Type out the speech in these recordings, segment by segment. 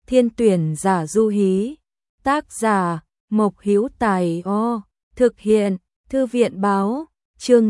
Thiên tuyển giả du hí. Tác giả Mộc Hữu Tài. Thực hiện Thư viện báo. Chương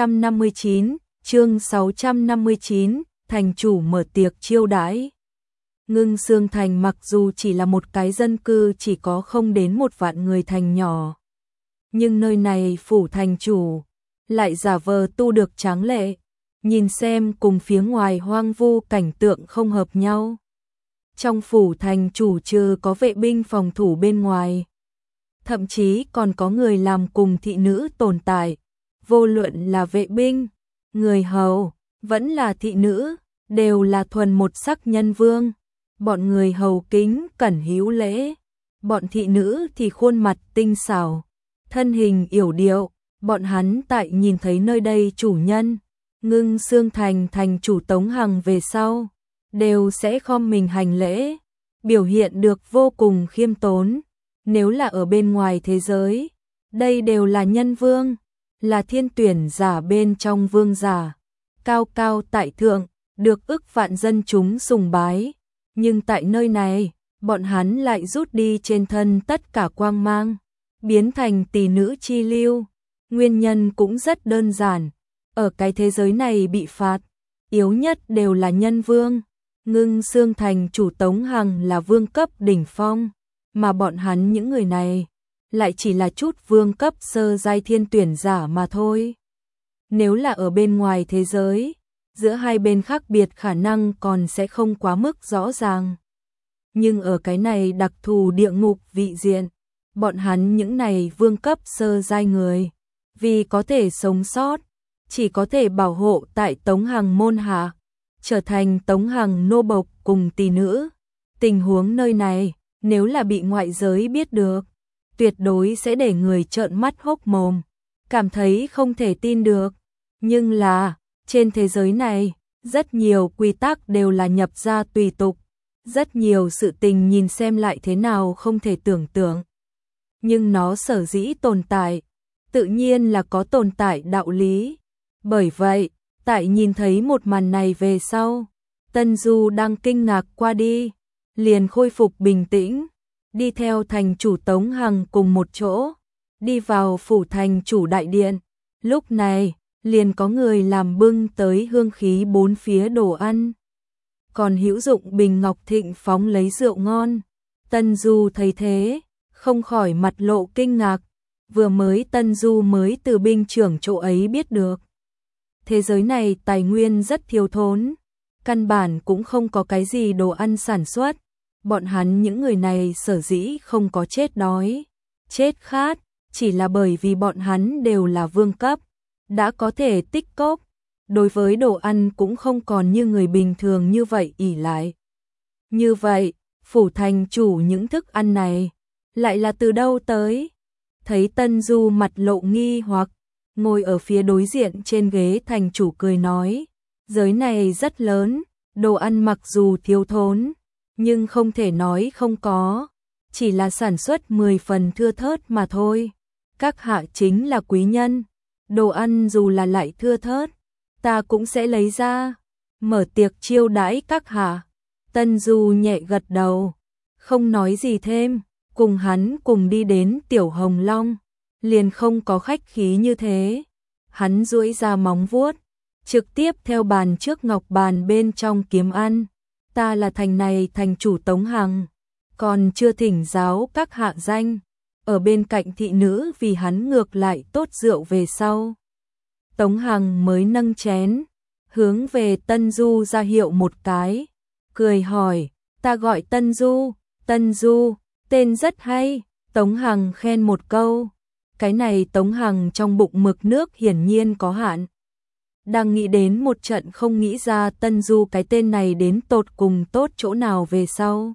659, thành chủ mở tiệc chiêu đãi. Ngưng Xương Thành mặc dù chỉ là một cái dân cư chỉ có không đến 1 vạn người thành nhỏ, nhưng nơi này phủ thành chủ lại giả vờ tu được tráng lệ, nhìn xem cùng phía ngoài hoang vu cảnh tượng không hợp nhau. Trong phủ thành chủ trừ có vệ binh phòng thủ bên ngoài, thậm chí còn có người làm cùng thị nữ tồn tại, vô luận là vệ binh, người hầu, vẫn là thị nữ, đều là thuần một sắc nhân vương. Bọn người hầu kính cẩn hữu lễ, bọn thị nữ thì khuôn mặt tinh xảo, thân hình yểu điệu, bọn hắn tại nhìn thấy nơi đây chủ nhân, Ngưng Xương Thành thành chủ Tống Hằng về sau, đều sẽ khom mình hành lễ, biểu hiện được vô cùng khiêm tốn. Nếu là ở bên ngoài thế giới, đây đều là nhân vương, là thiên tuyển giả bên trong vương giả, cao cao tại thượng, được ức vạn dân chúng sùng bái. Nhưng tại nơi này, bọn hắn lại rút đi trên thân tất cả quang mang, biến thành tỷ nữ chi lưu. Nguyên nhân cũng rất đơn giản, ở cái thế giới này bị phạt, yếu nhất đều là nhân vương. Ngưng Xương Thành chủ Tống Hằng là vương cấp đỉnh phong, mà bọn hắn những người này lại chỉ là chút vương cấp sơ giai thiên tuyển giả mà thôi. Nếu là ở bên ngoài thế giới, giữa hai bên khác biệt khả năng còn sẽ không quá mức rõ ràng. Nhưng ở cái này đặc thù địa ngục vị diện, bọn hắn những này vương cấp sơ giai người, vì có thể sống sót, chỉ có thể bảo hộ tại Tống Hằng môn hạ, trở thành Tống Hằng nô bộc cùng tỷ nữ. Tình huống nơi này, nếu là bị ngoại giới biết được, tuyệt đối sẽ để người trợn mắt hốc mồm, cảm thấy không thể tin được. Nhưng là, trên thế giới này, rất nhiều quy tắc đều là nhập ra tùy tục, rất nhiều sự tình nhìn xem lại thế nào không thể tưởng tượng. Nhưng nó sở dĩ tồn tại, tự nhiên là có tồn tại đạo lý. Bởi vậy, tại nhìn thấy một màn này về sau, Tân Du đang kinh ngạc qua đi, liền khôi phục bình tĩnh, đi theo thành chủ Tống Hằng cùng một chỗ, đi vào phủ thành chủ đại điện. Lúc này, liền có người làm bưng tới hương khí bốn phía đồ ăn, còn hữu dụng bình ngọc thịnh phóng lấy rượu ngon. Tân Du thấy thế, không khỏi mặt lộ kinh ngạc. Vừa mới Tân Du mới từ binh trưởng chỗ ấy biết được, thế giới này tài nguyên rất thiếu thốn, căn bản cũng không có cái gì đồ ăn sản xuất. Bọn hắn những người này sở dĩ không có chết đói, chết khát, chỉ là bởi vì bọn hắn đều là vương cấp, đã có thể tích cóp, đối với đồ ăn cũng không còn như người bình thường như vậy ỷ lại. Như vậy, phủ thành chủ những thức ăn này lại là từ đâu tới? Thấy Tân Du mặt lộ nghi hoặc, ngồi ở phía đối diện trên ghế thành chủ cười nói, giới này rất lớn, đồ ăn mặc dù thiếu thốn, nhưng không thể nói không có, chỉ là sản xuất 10 phần thưa thớt mà thôi. Các hạ chính là quý nhân, đồ ăn dù là lại thưa thớt, ta cũng sẽ lấy ra, mở tiệc chiêu đãi các hạ. Tân Du nhẹ gật đầu, không nói gì thêm, cùng hắn cùng đi đến Tiểu Hồng Long, liền không có khách khí như thế. Hắn duỗi ra móng vuốt, trực tiếp theo bàn trước ngọc bàn bên trong kiếm ăn. Ta là thành này thành chủ Tống Hằng, còn chưa thỉnh giáo các hạ danh. Ở bên cạnh thị nữ vì hắn ngược lại tốt rượu về sau. Tống Hằng mới nâng chén, hướng về Tân Du ra hiệu một cái, cười hỏi, ta gọi Tân Du. Tân Du, tên rất hay. Tống Hằng khen một câu. Cái này Tống Hằng trong bụng mực nước hiển nhiên có hạn, đang nghĩ đến một trận không nghĩ ra Tân Du cái tên này đến tột cùng tốt chỗ nào về sau.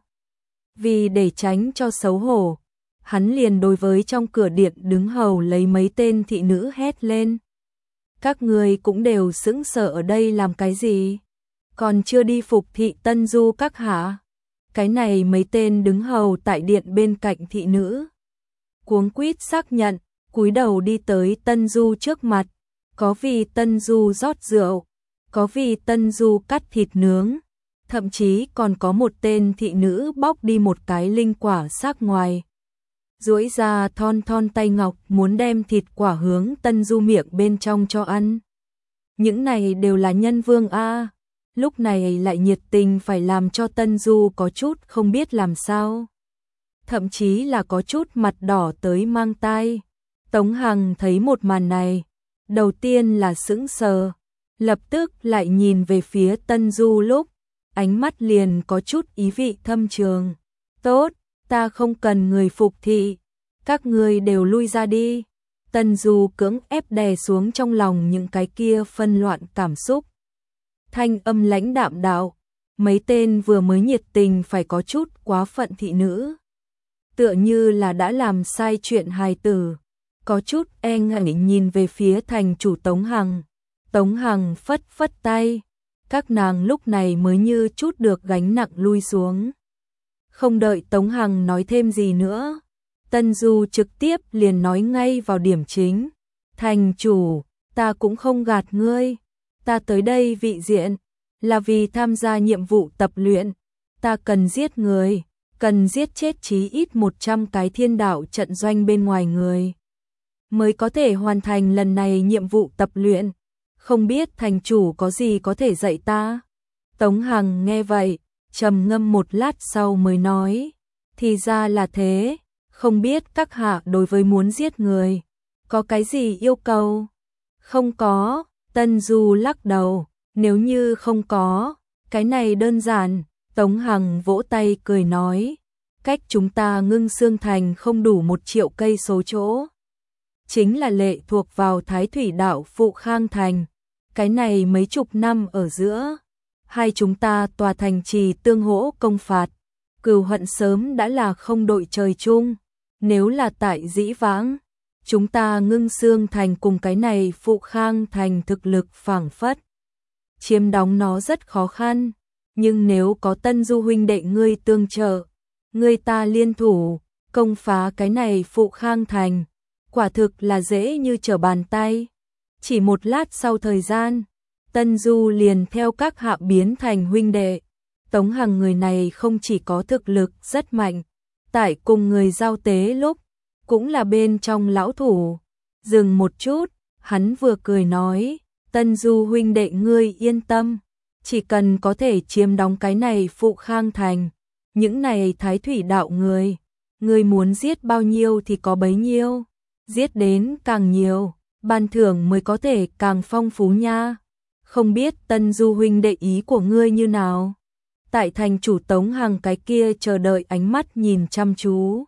Vì để tránh cho xấu hổ, hắn liền đối với trong cửa điện đứng hầu lấy mấy tên thị nữ hét lên. Các người cũng đều sững sờ ở đây làm cái gì? Còn chưa đi phục thị Tân Du các hạ? Cái này mấy tên đứng hầu tại điện bên cạnh thị nữ cuống quýt xác nhận, cúi đầu đi tới Tân Du trước mặt, có vì Tân Du rót rượu, có vì Tân Du cắt thịt nướng, thậm chí còn có một tên thị nữ bóc đi một cái linh quả xác ngoài. Duỗi ra thon thon tay ngọc muốn đem thịt quả hướng Tân Du miệng bên trong cho ăn. Những này đều là nhân vương a. Lúc này lại nhiệt tình phải làm cho Tân Du có chút không biết làm sao. Thậm chí là có chút mặt đỏ tới mang tai. Tống Hằng thấy một màn này, đầu tiên là sững sờ, lập tức lại nhìn về phía Tân Du lúc, ánh mắt liền có chút ý vị thâm trường. Tốt, ta không cần người phục thị, các ngươi đều lui ra đi. Tân Du cưỡng ép đè xuống trong lòng những cái kia phân loạn cảm xúc. Thanh âm lãnh đạm đạo, mấy tên vừa mới nhiệt tình phải có chút quá phận thị nữ. Tựa như là đã làm sai chuyện hài tử, có chút e ngại nhìn về phía thành chủ Tống Hằng. Tống Hằng phất phất tay, các nàng lúc này mới như chút được gánh nặng lui xuống. Không đợi Tống Hằng nói thêm gì nữa, Tân Du trực tiếp liền nói ngay vào điểm chính. Thành chủ, ta cũng không gạt ngươi, ta tới đây vị diện, là vì tham gia nhiệm vụ tập luyện, ta cần giết người, cần giết chết chí ít 100 cái thiên đạo trận doanh bên ngoài người, mới có thể hoàn thành lần này nhiệm vụ tập luyện. Không biết thành chủ có gì có thể dạy ta? Tống Hằng nghe vậy, trầm ngâm một lát sau mới nói, thì ra là thế, không biết các hạ đối với muốn giết người, có cái gì yêu cầu? Không có, Tân Du lắc đầu, nếu như không có, cái này đơn giản. Tống Hằng vỗ tay cười nói, cách chúng ta Ngưng Xương Thành không đủ 1 triệu cây số chỗ. Chính là lệ thuộc vào Thái Thủy Đạo Phụ Khang Thành. Cái này mấy chục năm ở giữa, hai chúng ta tòa thành trì tương hỗ công phạt, cừu hận sớm đã là không đội trời chung. Nếu là tại dĩ vãng, chúng ta Ngưng Xương Thành cùng cái này Phụ Khang Thành thực lực phảng phất, chiếm đóng nó rất khó khăn. Nhưng nếu có Tân Du huynh đệ ngươi tương trợ, ngươi ta liên thủ, công phá cái này Phụ Khang Thành, quả thực là dễ như trở bàn tay. Chỉ một lát sau thời gian, Tân Du liền theo các hạ biến thành huynh đệ. Tống Hằng người này không chỉ có thực lực rất mạnh, tại cùng người giao tế lúc, cũng là bên trong lão thủ. Dừng một chút, hắn vừa cười nói, Tân Du huynh đệ ngươi yên tâm, chỉ cần có thể chiếm đóng cái này Phụ Khang Thành, những này Thái Thủy Đạo người, ngươi muốn giết bao nhiêu thì có bấy nhiêu, giết đến càng nhiều, ban thưởng mới có thể càng phong phú nha. Không biết Tân Du huynh đệ ý của ngươi như nào? Tại thành chủ Tống Hằng cái kia chờ đợi ánh mắt nhìn chăm chú.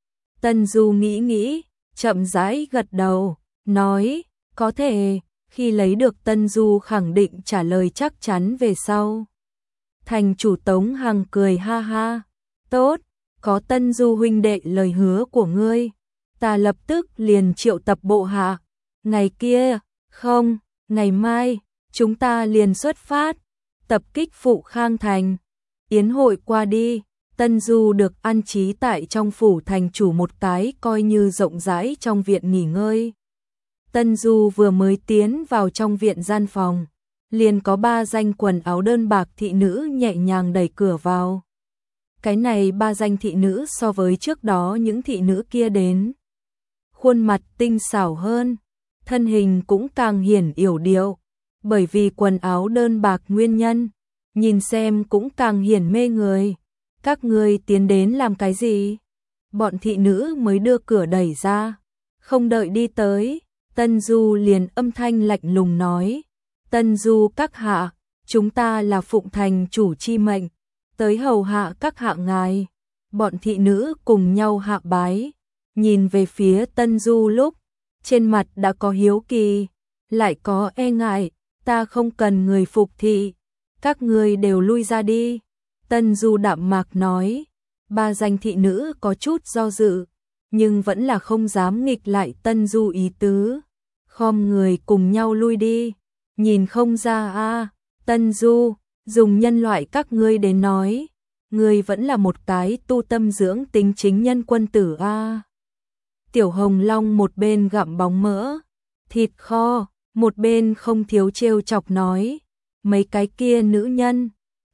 Tân Du nghĩ, chậm rãi gật đầu, nói, có thể. Khi lấy được Tân Du khẳng định trả lời chắc chắn về sau, thành chủ Tống Hằng cười ha ha, tốt, có Tân Du huynh đệ lời hứa của ngươi, ta lập tức liền triệu tập bộ hạ. Ngày kia, không, ngày mai, chúng ta liền xuất phát, tập kích Phụ Khang Thành. Yến hội qua đi, Tân Du được an trí tại trong phủ thành chủ một cái coi như rộng rãi trong viện nghỉ ngơi. Tân Du vừa mới tiến vào trong viện gian phòng, liền có 3 danh quần áo đơn bạc thị nữ nhẹ nhàng đẩy cửa vào. Cái này 3 danh thị nữ so với trước đó những thị nữ kia đến, khuôn mặt tinh xảo hơn, thân hình cũng càng hiển yểu điệu, bởi vì quần áo đơn bạc nguyên nhân, nhìn xem cũng càng hiển mê người. Các ngươi tiến đến làm cái gì? Bọn thị nữ mới đưa cửa đẩy ra, không đợi đi tới, Tân Du liền âm thanh lạnh lùng nói, Tân Du các hạ, chúng ta là phụng thành chủ chi mệnh, tới hầu hạ các hạ ngài. Bọn thị nữ cùng nhau hạ bái, nhìn về phía Tân Du lúc, trên mặt đã có hiếu kỳ, lại có e ngại, ta không cần người phục thị, các ngươi đều lui ra đi. Tân Du đạm mạc nói, 3 danh thị nữ có chút do dự, nhưng vẫn là không dám nghịch lại Tân Du ý tứ. Khom người cùng nhau lui đi, nhìn không ra a. Tân Du, dùng nhân loại các ngươi đến nói, ngươi vẫn là một cái tu tâm dưỡng tính chính nhân quân tử a. Tiểu Hồng Long một bên gặm bóng mỡ, thịt kho, một bên không thiếu trêu chọc nói, mấy cái kia nữ nhân,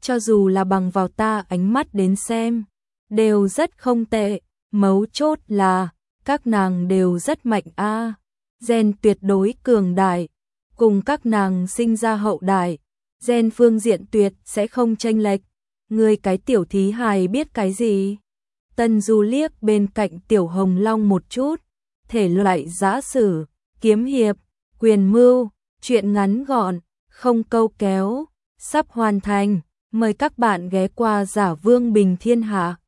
cho dù là bằng vào ta ánh mắt đến xem, đều rất không tệ, mấu chốt là các nàng đều rất mạnh a, gen tuyệt đối cường đại, cùng các nàng sinh ra hậu đại, gen phương diện tuyệt sẽ không chênh lệch. Ngươi cái tiểu thí hài biết cái gì? Tân Du liếc bên cạnh Tiểu Hồng Long một chút, thể loại giã sử, kiếm hiệp, quyền mưu, truyện ngắn gọn, không câu kéo, sắp hoàn thành, mời các bạn ghé qua Giả Vương Bình Thiên Hạ.